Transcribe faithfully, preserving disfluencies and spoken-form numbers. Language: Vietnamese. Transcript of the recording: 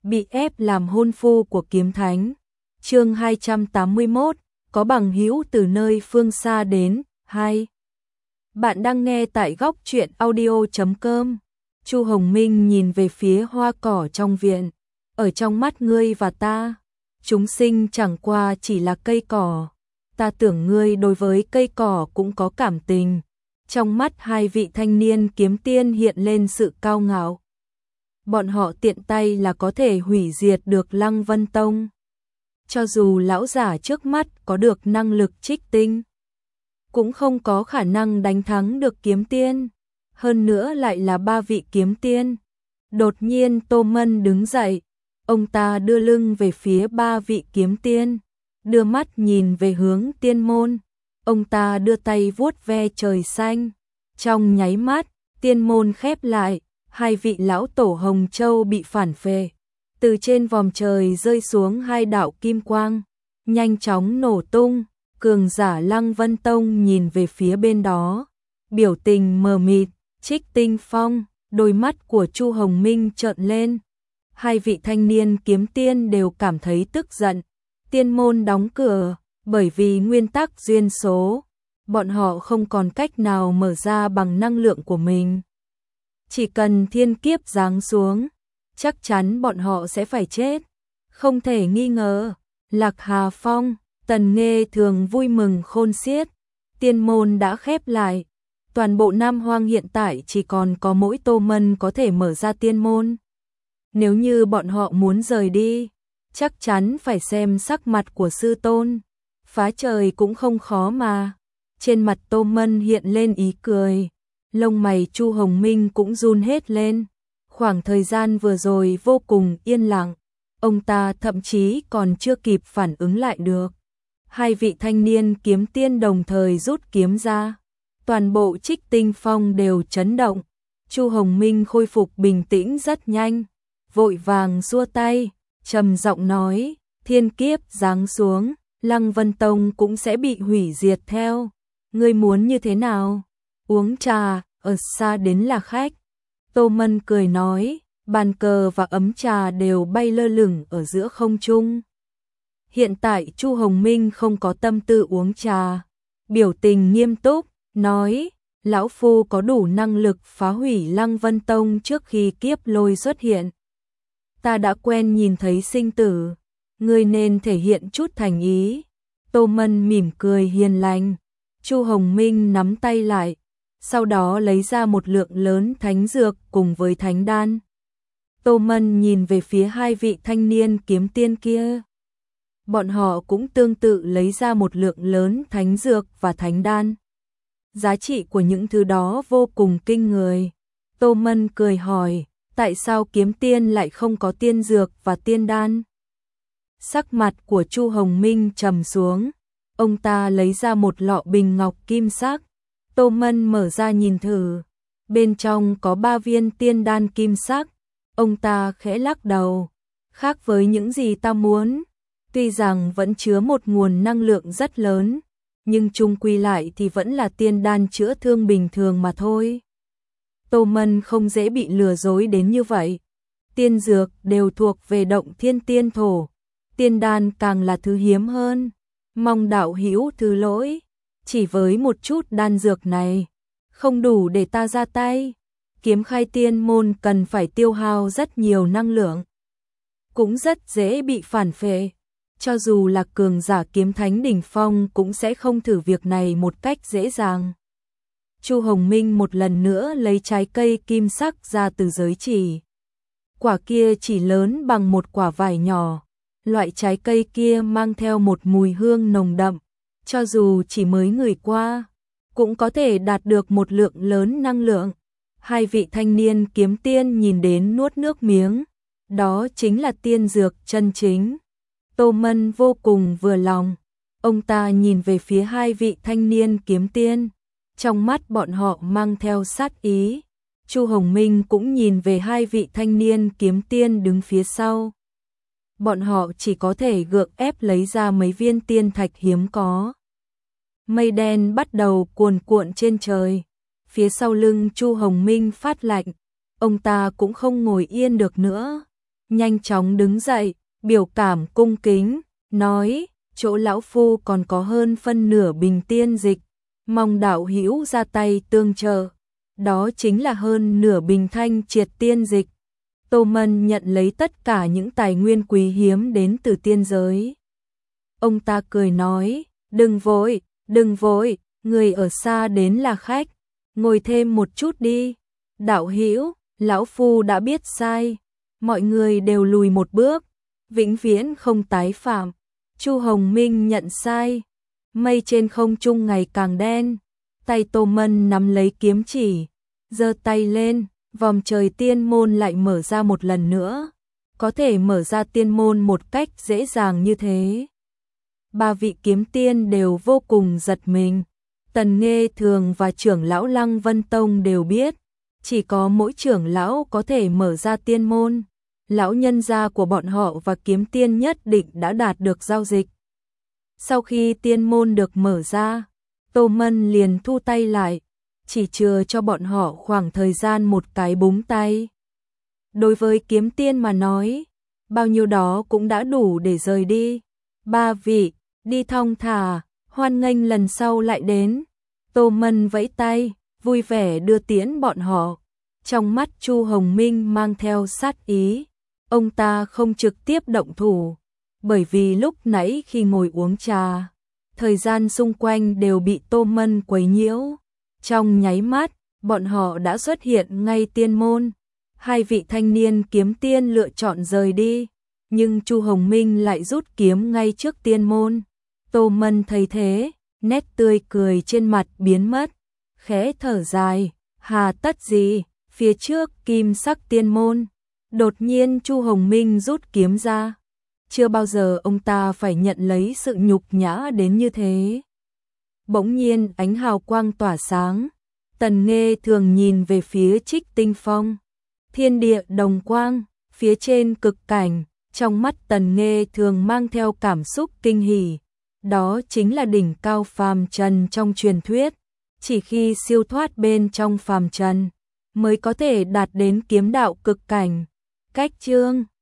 bị ép làm hôn phu của kiếm thánh. Chương hai trăm tám mươi mốt, có bằng hữu từ nơi phương xa đến. Hai. Bạn đang nghe tại góc truyện audio chấm com. Chu Hồng Minh nhìn về phía hoa cỏ trong viện. Ở trong mắt ngươi và ta, chúng sinh chẳng qua chỉ là cây cỏ. Ta tưởng ngươi đối với cây cỏ cũng có cảm tình. Trong mắt hai vị thanh niên kiếm tiên hiện lên sự cao ngạo. Bọn họ tiện tay là có thể hủy diệt được Lăng Vân Tông. Cho dù lão giả trước mắt có được năng lực trích tinh, cũng không có khả năng đánh thắng được kiếm tiên. Hơn nữa lại là ba vị kiếm tiên. Đột nhiên Tô Mân đứng dậy. Ông ta đưa lưng về phía ba vị kiếm tiên, đưa mắt nhìn về hướng tiên môn. Ông ta đưa tay vuốt ve trời xanh. Trong nháy mắt, tiên môn khép lại. Hai vị lão tổ Hồng Châu bị phản phệ. Từ trên vòm trời rơi xuống hai đạo kim quang, nhanh chóng nổ tung. Cường giả Lăng Vân Tông nhìn về phía bên đó, biểu tình mờ mịt. Trích Tinh Phong, đôi mắt của Chu Hồng Minh trợn lên. Hai vị thanh niên kiếm tiên đều cảm thấy tức giận. Tiên môn đóng cửa, bởi vì nguyên tắc duyên số, bọn họ không còn cách nào mở ra bằng năng lượng của mình. Chỉ cần thiên kiếp giáng xuống, chắc chắn bọn họ sẽ phải chết. Không thể nghi ngờ, Lạc Hà Phong, Tần Nghê thường vui mừng khôn xiết. Tiên môn đã khép lại. Toàn bộ Nam Hoang hiện tại chỉ còn có mỗi Tô Mân có thể mở ra tiên môn. Nếu như bọn họ muốn rời đi, chắc chắn phải xem sắc mặt của sư tôn. Phá trời cũng không khó mà. Trên mặt Tô Mân hiện lên ý cười. Lông mày Chu Hồng Minh cũng run hết lên. Khoảng thời gian vừa rồi vô cùng yên lặng. Ông ta thậm chí còn chưa kịp phản ứng lại được. Hai vị thanh niên kiếm tiên đồng thời rút kiếm ra. Toàn bộ Trích Tinh Phong đều chấn động. Chu Hồng Minh khôi phục bình tĩnh rất nhanh. Vội vàng xua tay, trầm giọng nói, thiên kiếp giáng xuống, Lăng Vân Tông cũng sẽ bị hủy diệt theo. Ngươi muốn như thế nào? Uống trà, ở xa đến là khách. Tô Mân cười nói, bàn cờ và ấm trà đều bay lơ lửng ở giữa không trung. Hiện tại Chu Hồng Minh không có tâm tư uống trà. Biểu tình nghiêm túc, nói, lão phu có đủ năng lực phá hủy Lăng Vân Tông trước khi kiếp lôi xuất hiện. Ta đã quen nhìn thấy sinh tử, ngươi nên thể hiện chút thành ý. Tô Mân mỉm cười hiền lành. Chu Hồng Minh nắm tay lại, sau đó lấy ra một lượng lớn thánh dược cùng với thánh đan. Tô Mân nhìn về phía hai vị thanh niên kiếm tiên kia. Bọn họ cũng tương tự lấy ra một lượng lớn thánh dược và thánh đan. Giá trị của những thứ đó vô cùng kinh người. Tô Mân cười hỏi, tại sao kiếm tiên lại không có tiên dược và tiên đan? Sắc mặt của Chu Hồng Minh trầm xuống. Ông ta lấy ra một lọ bình ngọc kim sắc. Tô Mân mở ra nhìn thử. Bên trong có ba viên tiên đan kim sắc. Ông ta khẽ lắc đầu. Khác với những gì ta muốn. Tuy rằng vẫn chứa một nguồn năng lượng rất lớn, nhưng chung quy lại thì vẫn là tiên đan chữa thương bình thường mà thôi. Tô Mân không dễ bị lừa dối đến như vậy. Tiên dược đều thuộc về động thiên tiên thổ. Tiên đan càng là thứ hiếm hơn. Mong đạo hữu thứ lỗi. Chỉ với một chút đan dược này, không đủ để ta ra tay. Kiếm khai tiên môn cần phải tiêu hao rất nhiều năng lượng. Cũng rất dễ bị phản phệ. Cho dù là cường giả kiếm thánh đỉnh phong cũng sẽ không thử việc này một cách dễ dàng. Chu Hồng Minh một lần nữa lấy trái cây kim sắc ra từ giới chỉ. Quả kia chỉ lớn bằng một quả vải nhỏ. Loại trái cây kia mang theo một mùi hương nồng đậm. Cho dù chỉ mới ngửi qua, cũng có thể đạt được một lượng lớn năng lượng. Hai vị thanh niên kiếm tiên nhìn đến nuốt nước miếng. Đó chính là tiên dược chân chính. Tô Mân vô cùng vừa lòng. Ông ta nhìn về phía hai vị thanh niên kiếm tiên. Trong mắt bọn họ mang theo sát ý. Chu Hồng Minh cũng nhìn về hai vị thanh niên kiếm tiên đứng phía sau. Bọn họ chỉ có thể gượng ép lấy ra mấy viên tiên thạch hiếm có. Mây đen bắt đầu cuồn cuộn trên trời. Phía sau lưng Chu Hồng Minh phát lạnh. Ông ta cũng không ngồi yên được nữa. nhanh chóng đứng dậy, biểu cảm cung kính, nói, chỗ lão phu còn có hơn phân nửa bình tiên dịch, mong đạo hữu ra tay tương trợ. Đó chính là hơn nửa bình thanh triệt tiên dịch. Tô Mân nhận lấy tất cả những tài nguyên quý hiếm đến từ tiên giới. Ông ta cười nói, đừng vội, đừng vội, người ở xa đến là khách, ngồi thêm một chút đi. Đạo hữu, lão phu đã biết sai, mọi người đều lùi một bước, vĩnh viễn không tái phạm. Chu Hồng Minh nhận sai. Mây trên không trung ngày càng đen, tay Tô Mân nắm lấy kiếm chỉ, giơ tay lên, vòm trời tiên môn lại mở ra một lần nữa. Có thể mở ra tiên môn một cách dễ dàng như thế. Ba vị kiếm tiên đều vô cùng giật mình. Tần Nghê Thường và trưởng lão Lăng Vân Tông đều biết, chỉ có mỗi trưởng lão có thể mở ra tiên môn. Lão nhân gia của bọn họ và kiếm tiên nhất định đã đạt được giao dịch. Sau khi tiên môn được mở ra, Tô Mân liền thu tay lại, chỉ chừa cho bọn họ khoảng thời gian một cái búng tay. Đối với kiếm tiên mà nói, bao nhiêu đó cũng đã đủ để rời đi. Ba vị, đi thong thả, hoan nghênh lần sau lại đến. Tô Mân vẫy tay, vui vẻ đưa tiễn bọn họ. Trong mắt Chu Hồng Minh mang theo sát ý. Ông ta không trực tiếp động thủ, bởi vì lúc nãy khi ngồi uống trà, thời gian xung quanh đều bị Tô Mân quấy nhiễu. Trong nháy mắt, bọn họ đã xuất hiện ngay tiên môn. Hai vị thanh niên kiếm tiên lựa chọn rời đi, nhưng Chu Hồng Minh lại rút kiếm ngay trước tiên môn. Tô Mân thấy thế, nét tươi cười trên mặt biến mất, khẽ thở dài, hà tất gì, phía trước kim sắc tiên môn. Đột nhiên Chu Hồng Minh rút kiếm ra. Chưa bao giờ ông ta phải nhận lấy sự nhục nhã đến như thế. Bỗng nhiên ánh hào quang tỏa sáng. Tần Nghê Thường nhìn về phía Trích Tinh Phong. Thiên địa đồng quang, phía trên cực cảnh, trong mắt Tần Nghê Thường mang theo cảm xúc kinh hỉ. Đó chính là đỉnh cao phàm trần trong truyền thuyết. Chỉ khi siêu thoát bên trong phàm trần, mới có thể đạt đến kiếm đạo cực cảnh. Cách chương